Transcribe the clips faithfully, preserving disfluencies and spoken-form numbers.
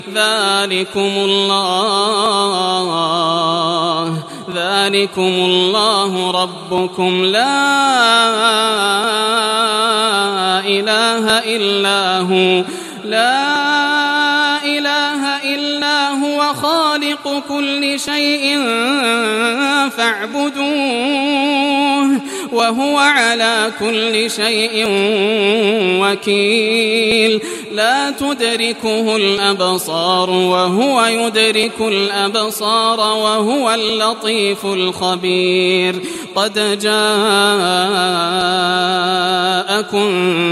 ذلكم الله ذلكم الله ربكم لا إله إلا هو لا إله إلا هو خالق كل شيء فاعبدوه وهو على كل شيء وكيل لا تدركه الأبصار وهو يدرك الأبصار وهو اللطيف الخبير قد جاءكم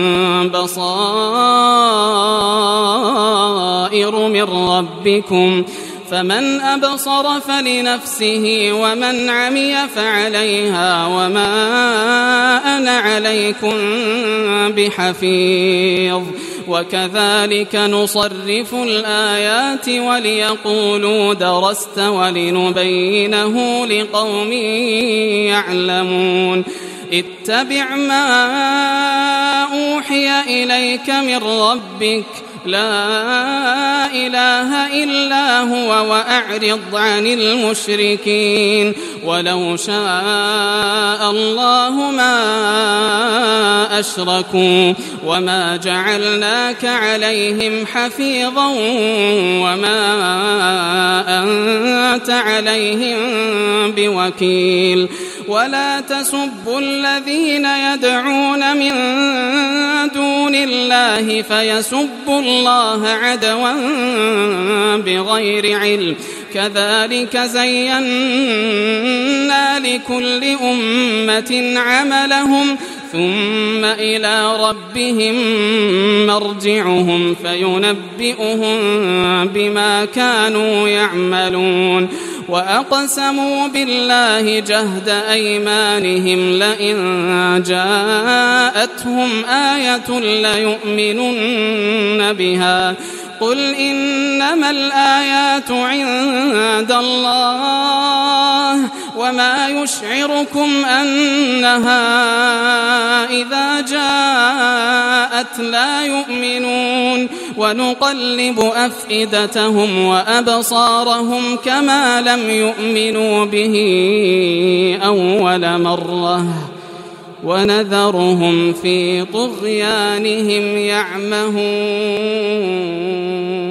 بصائر من ربكم فمن أبصر فلنفسه ومن عمي فعليها وما أنا عليكم بحفيظ وكذلك نصرف الآيات وليقولوا درست ولنبينه لقوم يعلمون اتبع ما أوحي إليك من ربك لا إله إلا هو وأعرض عن المشركين ولو شاء الله ما أشركوا وما جعلناك عليهم حفيظا وما أنت عليهم بوكيل ولا تسبوا الذين يدعون من دون الله فيسبوا الله عدوا بغير علم كذلك زينا لكل أمة عملهم ثم إلى ربهم مرجعهم فينبئهم بما كانوا يعملون وأقسموا بالله جهد أيمانهم لئن جاءتهم آية ليؤمنن بها قل إنما الآيات عند الله وما يشعركم أنها إذا جاءت لا يؤمنون ونقلب أفئدتهم وأبصارهم كما لم يؤمنوا به أول مرة ونذرهم في طغيانهم يعمهون.